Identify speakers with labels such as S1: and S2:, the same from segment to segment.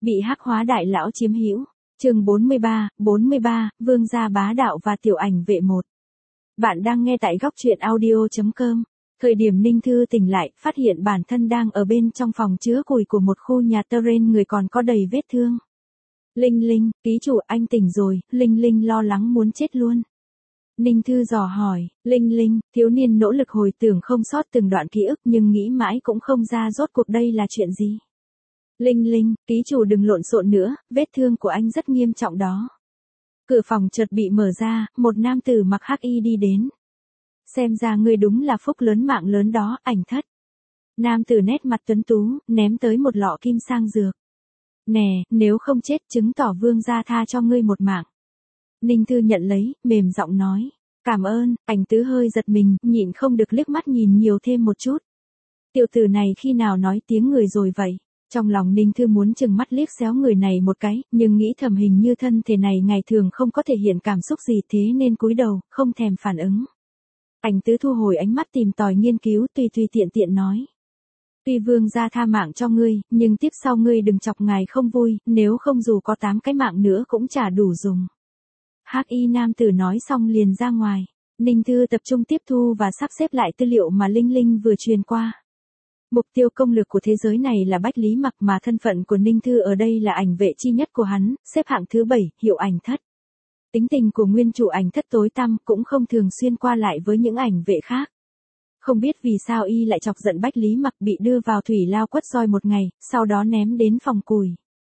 S1: Bị hắc hóa đại lão chiếm hữu. Chương 43, Vương gia bá đạo và tiểu ảnh vệ 1. Bạn đang nghe tại góc truyện audio.com. Thời điểm Ninh Thư tỉnh lại, phát hiện bản thân đang ở bên trong phòng chứa củi của một khu nhà terrain, người còn có đầy vết thương. Linh Linh, ký chủ anh tỉnh rồi. Linh Linh lo lắng muốn chết luôn. Ninh Thư dò hỏi. Linh Linh, thiếu niên nỗ lực hồi tưởng không sót từng đoạn ký ức nhưng nghĩ mãi cũng không ra rốt cuộc đây là chuyện gì. Linh Linh, ký chủ đừng lộn xộn nữa, vết thương của anh rất nghiêm trọng đó. Cửa phòng chợt bị mở ra, một nam tử mặc hắc y đi đến. Xem ra ngươi đúng là phúc lớn mạng lớn đó, Ảnh Thất. Nam tử nét mặt tuấn tú, ném tới một lọ kim sang dược. Nè, nếu không chết chứng tỏ vương gia tha cho ngươi một mạng. Ninh Thư nhận lấy, mềm giọng nói. Cảm ơn. Ảnh Tứ hơi giật mình, nhịn không được liếc mắt nhìn nhiều thêm một chút. Tiểu tử này khi nào nói tiếng người rồi vậy? Trong lòng Ninh Thư muốn chừng mắt liếc xéo người này một cái, nhưng nghĩ thầm hình như thân thể này ngày thường không có thể hiện cảm xúc gì, thế nên cúi đầu, không thèm phản ứng. Ảnh Tứ thu hồi ánh mắt tìm tòi nghiên cứu, tùy tiện tiện nói. Tuy vương gia tha mạng cho ngươi, nhưng tiếp sau ngươi đừng chọc ngài không vui, nếu không dù có 8 cái mạng nữa cũng chả đủ dùng. Hắc y nam tử nói xong liền ra ngoài. Ninh Thư tập trung tiếp thu và sắp xếp lại tư liệu mà Linh Linh vừa truyền qua. Mục tiêu công lược của thế giới này là Bách Lý Mặc, mà thân phận của Ninh Thư ở đây là ảnh vệ chi nhất của hắn, xếp hạng thứ 7, hiệu Ảnh Thất. Tính tình của nguyên chủ Ảnh Thất tối tăm, cũng không thường xuyên qua lại với những ảnh vệ khác. Không biết vì sao y lại chọc giận Bách Lý Mặc, bị đưa vào thủy lao quất roi một ngày, sau đó ném đến phòng củi.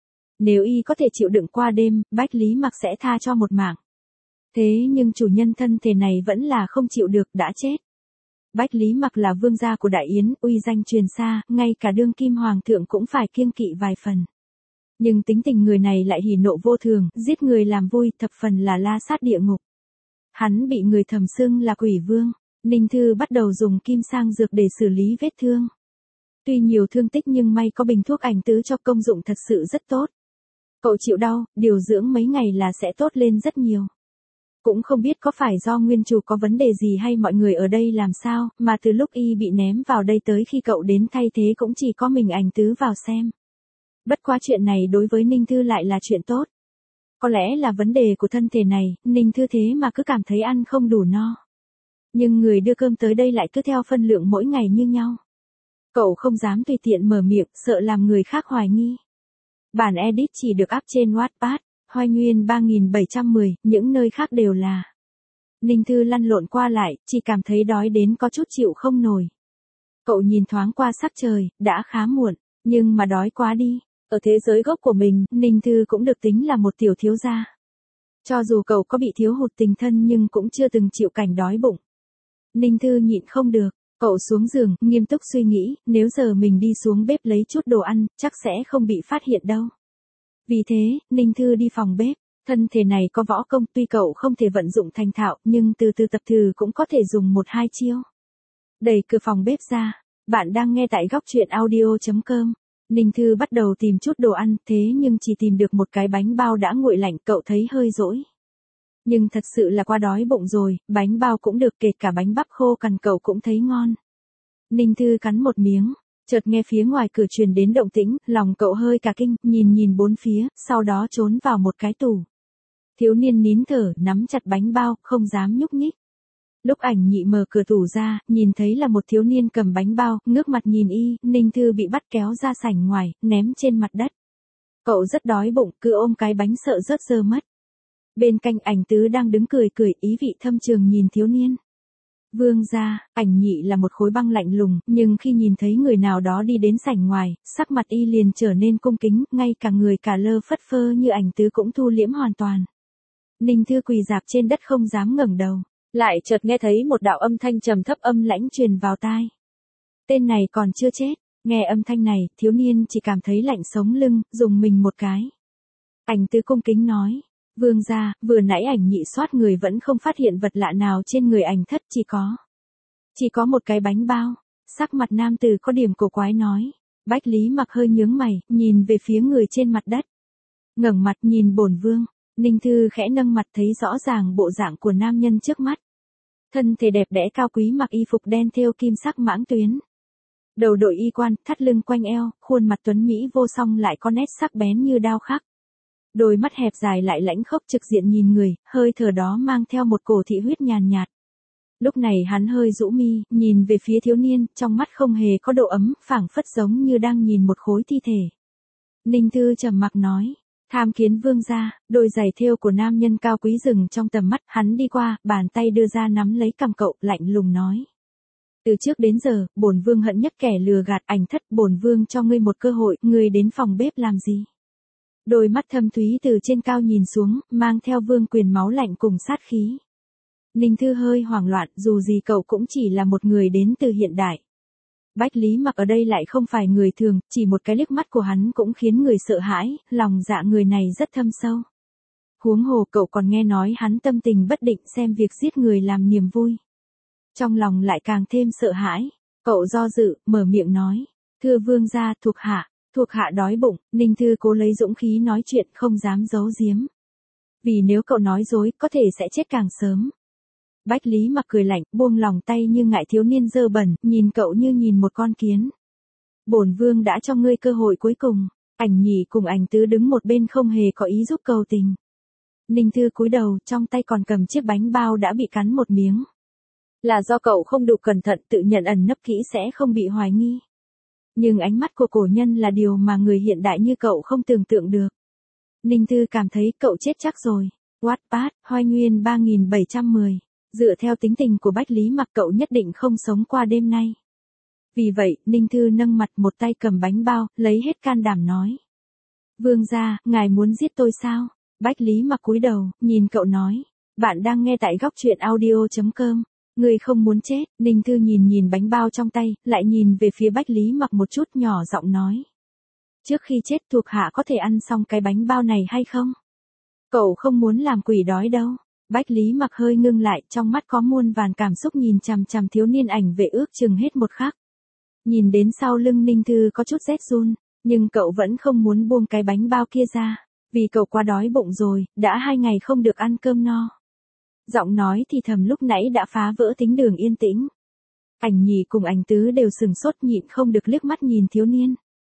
S1: Nếu y có thể chịu đựng qua đêm, Bách Lý Mặc sẽ tha cho một mạng. Thế nhưng chủ nhân thân thể này vẫn là không chịu được, đã chết. Bách Lý Mặc là vương gia của Đại Yến, uy danh truyền xa, ngay cả đương kim hoàng thượng cũng phải kiêng kỵ vài phần. Nhưng tính tình người này lại hỉ nộ vô thường, giết người làm vui, thập phần là la sát địa ngục. Hắn bị người thầm xưng là quỷ vương. Ninh Thư bắt đầu dùng kim sang dược để xử lý vết thương. Tuy nhiều thương tích nhưng may có bình thuốc Ảnh Tứ cho, công dụng thật sự rất tốt. Cậu chịu đau, điều dưỡng mấy ngày là sẽ tốt lên rất nhiều. Cũng không biết có phải do nguyên chủ có vấn đề gì hay mọi người ở đây làm sao, mà từ lúc y bị ném vào đây tới khi cậu đến thay thế cũng chỉ có mình Ảnh Tứ vào xem. Bất quá chuyện này đối với Ninh Thư lại là chuyện tốt. Có lẽ là vấn đề của thân thể này, Ninh Thư thế mà cứ cảm thấy ăn không đủ no. Nhưng người đưa cơm tới đây lại cứ theo phân lượng mỗi ngày như nhau. Cậu không dám tùy tiện mở miệng, sợ làm người khác hoài nghi. Bản edit chỉ được up trên Wattpad. Hoài Nguyên 3710, những nơi khác đều là. Ninh Thư lăn lộn qua lại, chỉ cảm thấy đói đến có chút chịu không nổi. Cậu nhìn thoáng qua sắc trời, đã khá muộn, nhưng mà đói quá đi. Ở thế giới gốc của mình, Ninh Thư cũng được tính là một tiểu thiếu gia. Cho dù cậu có bị thiếu hụt tình thân nhưng cũng chưa từng chịu cảnh đói bụng. Ninh Thư nhịn không được, cậu xuống giường, nghiêm túc suy nghĩ, nếu giờ mình đi xuống bếp lấy chút đồ ăn, chắc sẽ không bị phát hiện đâu. Vì thế, Ninh Thư đi phòng bếp, thân thể này có võ công, tuy cậu không thể vận dụng thành thạo, nhưng từ từ tập thử cũng có thể dùng 1-2 chiêu. Đẩy cửa phòng bếp ra, bạn đang nghe tại góc truyện audio.com. Ninh Thư bắt đầu tìm chút đồ ăn, thế nhưng chỉ tìm được một cái bánh bao đã nguội lạnh, cậu thấy hơi dỗi. Nhưng thật sự là quá đói bụng rồi, bánh bao cũng được, kể cả bánh bắp khô cằn cậu cũng thấy ngon. Ninh Thư cắn một miếng. Chợt nghe phía ngoài cửa truyền đến động tĩnh, lòng cậu hơi cả kinh, nhìn bốn phía, sau đó trốn vào một cái tủ. Thiếu niên nín thở, nắm chặt bánh bao, không dám nhúc nhích. Lúc Ảnh Nhị mở cửa tủ ra, nhìn thấy là một thiếu niên cầm bánh bao, ngước mặt nhìn y, Ninh Thư bị bắt kéo ra sảnh ngoài, ném trên mặt đất. Cậu rất đói bụng, cứ ôm cái bánh sợ rớt rơ mất. Bên cạnh Ảnh Tứ đang đứng cười, ý vị thâm trường nhìn thiếu niên. Vương gia, Ảnh Nhị là một khối băng lạnh lùng, nhưng khi nhìn thấy người nào đó đi đến sảnh ngoài, sắc mặt y liền trở nên cung kính, ngay cả người cả lơ phất phơ như Ảnh Tứ cũng thu liễm hoàn toàn. Ninh Thư quỳ rạp trên đất không dám ngẩng đầu, lại chợt nghe thấy một đạo âm thanh trầm thấp âm lãnh truyền vào tai. Tên này còn chưa chết. Nghe âm thanh này, thiếu niên chỉ cảm thấy lạnh sống lưng, dùng mình một cái. Ảnh Tứ cung kính nói. Vương gia, vừa nãy Ảnh Nhị soát người vẫn không phát hiện vật lạ nào trên người Ảnh Thất, chỉ có một cái bánh bao. Sắc mặt nam tử có điểm cổ quái nói. Bách Lý Mặc hơi nhướng mày, nhìn về phía người trên mặt đất. Ngẩng mặt nhìn bổn vương. Ninh Thư khẽ nâng mặt, thấy rõ ràng bộ dạng của nam nhân trước mắt. Thân thể đẹp đẽ cao quý, mặc y phục đen thêu kim sắc mãng tuyến. Đầu đội y quan, thắt lưng quanh eo, khuôn mặt tuấn Mỹ vô song lại có nét sắc bén như đao khắc. Đôi mắt hẹp dài lại lãnh khốc trực diện nhìn người, hơi thở đó mang theo một cổ thị huyết nhàn nhạt. Lúc này hắn hơi rũ mi, nhìn về phía thiếu niên, trong mắt không hề có độ ấm, phảng phất giống như đang nhìn một khối thi thể. Ninh Thư trầm mặc nói, tham kiến vương gia. Đôi giày thêu của nam nhân cao quý dừng trong tầm mắt, hắn đi qua, bàn tay đưa ra nắm lấy cằm cậu, lạnh lùng nói. Từ trước đến giờ, bổn vương hận nhất kẻ lừa gạt. Ảnh Thất, bổn vương cho ngươi một cơ hội, ngươi đến phòng bếp làm gì? Đôi mắt thâm thúy từ trên cao nhìn xuống, mang theo vương quyền máu lạnh cùng sát khí. Ninh Thư hơi hoảng loạn, dù gì cậu cũng chỉ là một người đến từ hiện đại. Bách Lý Mặc ở đây lại không phải người thường, chỉ một cái liếc mắt của hắn cũng khiến người sợ hãi, lòng dạ người này rất thâm sâu. Huống hồ cậu còn nghe nói hắn tâm tình bất định xem việc giết người làm niềm vui. Trong lòng lại càng thêm sợ hãi, cậu do dự, mở miệng nói, thưa vương gia, thuộc hạ đói bụng. Ninh Thư cố lấy dũng khí nói chuyện, không dám giấu giếm. Vì nếu cậu nói dối, có thể sẽ chết càng sớm. Bách Lý Mặc cười lạnh, buông lòng tay như ngại thiếu niên dơ bẩn, nhìn cậu như nhìn một con kiến. Bổn vương đã cho ngươi cơ hội cuối cùng. Ảnh Nhị cùng Ảnh Tứ đứng một bên không hề có ý giúp cầu tình. Ninh Thư cúi đầu, trong tay còn cầm chiếc bánh bao đã bị cắn một miếng. Là do cậu không đủ cẩn thận, tự nhận ẩn nấp kỹ sẽ không bị hoài nghi. Nhưng ánh mắt của cổ nhân là điều mà người hiện đại như cậu không tưởng tượng được. Ninh Thư cảm thấy cậu chết chắc rồi. Wattpad, Hoài Nguyên 3710. Dựa theo tính tình của Bách Lý Mặc cậu nhất định không sống qua đêm nay. Vì vậy, Ninh Thư nâng mặt, một tay cầm bánh bao, lấy hết can đảm nói. Vương gia, ngài muốn giết tôi sao? Bách Lý Mặc cúi đầu, nhìn cậu nói. Bạn đang nghe tại góc truyện audio.com. Người không muốn chết. Ninh Thư nhìn bánh bao trong tay, lại nhìn về phía Bách Lý Mặc một chút, nhỏ giọng nói. Trước khi chết thuộc hạ có thể ăn xong cái bánh bao này hay không? Cậu không muốn làm quỷ đói đâu. Bách Lý Mặc hơi ngưng lại, trong mắt có muôn vàn cảm xúc nhìn chằm chằm thiếu niên Ảnh Vệ ước chừng hết một khắc. Nhìn đến sau lưng Ninh Thư có chút rét run, nhưng cậu vẫn không muốn buông cái bánh bao kia ra, vì cậu quá đói bụng rồi, đã 2 ngày không được ăn cơm no. Giọng nói thì thầm lúc nãy đã phá vỡ tính đường yên tĩnh. Ảnh Nhị cùng Ảnh Tứ đều sừng sốt, nhịn không được liếc mắt nhìn thiếu niên.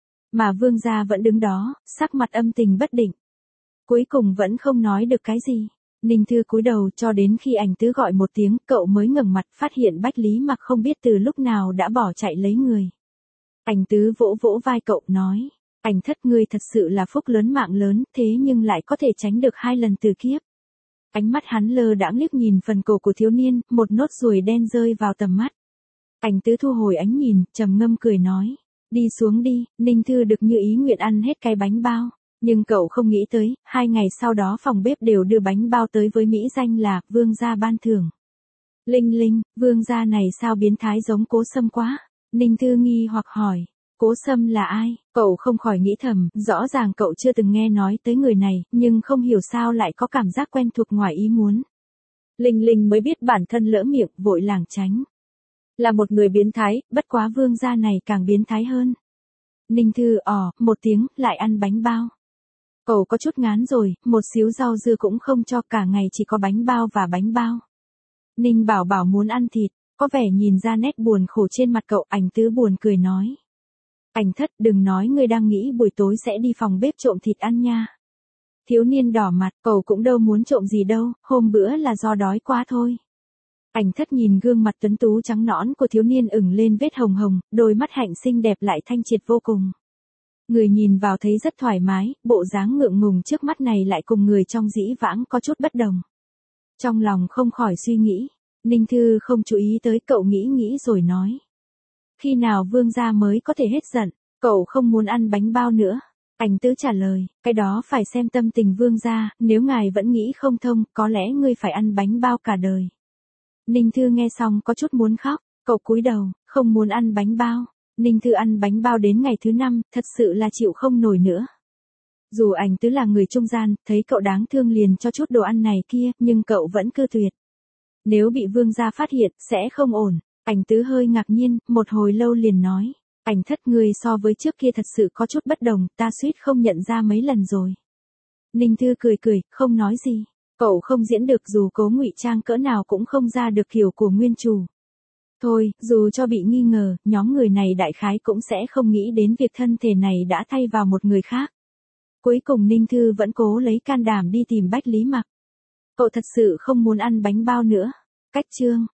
S1: Mà vương gia vẫn đứng đó, sắc mặt âm tình bất định. Cuối cùng vẫn không nói được cái gì. Ninh Thư cúi đầu cho đến khi Ảnh Tứ gọi một tiếng, cậu mới ngẩng mặt, phát hiện Bách Lý Mặc không biết từ lúc nào đã bỏ chạy lấy người. Ảnh Tứ vỗ vỗ vai cậu, nói, Ảnh Thất, ngươi thật sự là phúc lớn mạng lớn, thế nhưng lại có thể tránh được 2 lần từ kiếp. Ánh mắt hắn lơ đãng liếc nhìn phần cổ của thiếu niên, một nốt ruồi đen rơi vào tầm mắt. Ảnh Tứ thu hồi ánh nhìn, trầm ngâm cười nói, đi xuống đi. Ninh Thư được như ý nguyện ăn hết cái bánh bao. Nhưng cậu không nghĩ tới, 2 ngày sau đó phòng bếp đều đưa bánh bao tới với mỹ danh là vương gia ban thưởng. Linh Linh, vương gia này sao biến thái giống Cố Sâm quá? Ninh Thư nghi hoặc hỏi, Cố Sâm là ai? Cậu không khỏi nghĩ thầm, rõ ràng cậu chưa từng nghe nói tới người này, nhưng không hiểu sao lại có cảm giác quen thuộc ngoài ý muốn. Linh Linh mới biết bản thân lỡ miệng, vội lảng tránh. Là một người biến thái, bất quá vương gia này càng biến thái hơn. Ninh Thư một tiếng, lại ăn bánh bao. Cậu có chút ngán rồi, một xíu rau dưa cũng không cho, cả ngày chỉ có bánh bao và bánh bao. Ninh Bảo Bảo muốn ăn thịt, có vẻ nhìn ra nét buồn khổ trên mặt cậu. Ảnh Tứ buồn cười nói. Ảnh Thất, đừng nói ngươi đang nghĩ buổi tối sẽ đi phòng bếp trộm thịt ăn nha. Thiếu niên đỏ mặt, cậu cũng đâu muốn trộm gì đâu, hôm bữa là do đói quá thôi. Ảnh Thất nhìn gương mặt tuấn tú trắng nõn của thiếu niên ửng lên vết hồng hồng, đôi mắt hạnh xinh đẹp lại thanh triệt vô cùng. Người nhìn vào thấy rất thoải mái, bộ dáng ngượng ngùng trước mắt này lại cùng người trong dĩ vãng có chút bất đồng. Trong lòng không khỏi suy nghĩ, Ninh Thư không chú ý tới, cậu nghĩ rồi nói. Khi nào vương gia mới có thể hết giận, cậu không muốn ăn bánh bao nữa. Ảnh Tứ trả lời, cái đó phải xem tâm tình vương gia, nếu ngài vẫn nghĩ không thông, có lẽ ngươi phải ăn bánh bao cả đời. Ninh Thư nghe xong có chút muốn khóc, cậu cúi đầu, không muốn ăn bánh bao. Ninh Thư ăn bánh bao đến ngày thứ 5, thật sự là chịu không nổi nữa. Dù Ảnh Tứ là người trung gian, thấy cậu đáng thương liền cho chút đồ ăn này kia, nhưng cậu vẫn cự tuyệt. Nếu bị vương gia phát hiện, sẽ không ổn. Ảnh Tứ hơi ngạc nhiên, một hồi lâu liền nói. Ảnh Thất, người so với trước kia thật sự có chút bất đồng, ta suýt không nhận ra mấy lần rồi. Ninh Thư cười, không nói gì. Cậu không diễn được, dù cố ngụy trang cỡ nào cũng không ra được kiểu của nguyên chủ. Thôi, dù cho bị nghi ngờ, nhóm người này đại khái cũng sẽ không nghĩ đến việc thân thể này đã thay vào một người khác. Cuối cùng Ninh Thư vẫn cố lấy can đảm đi tìm Bách Lý Mặc. Cậu thật sự không muốn ăn bánh bao nữa. Cách chương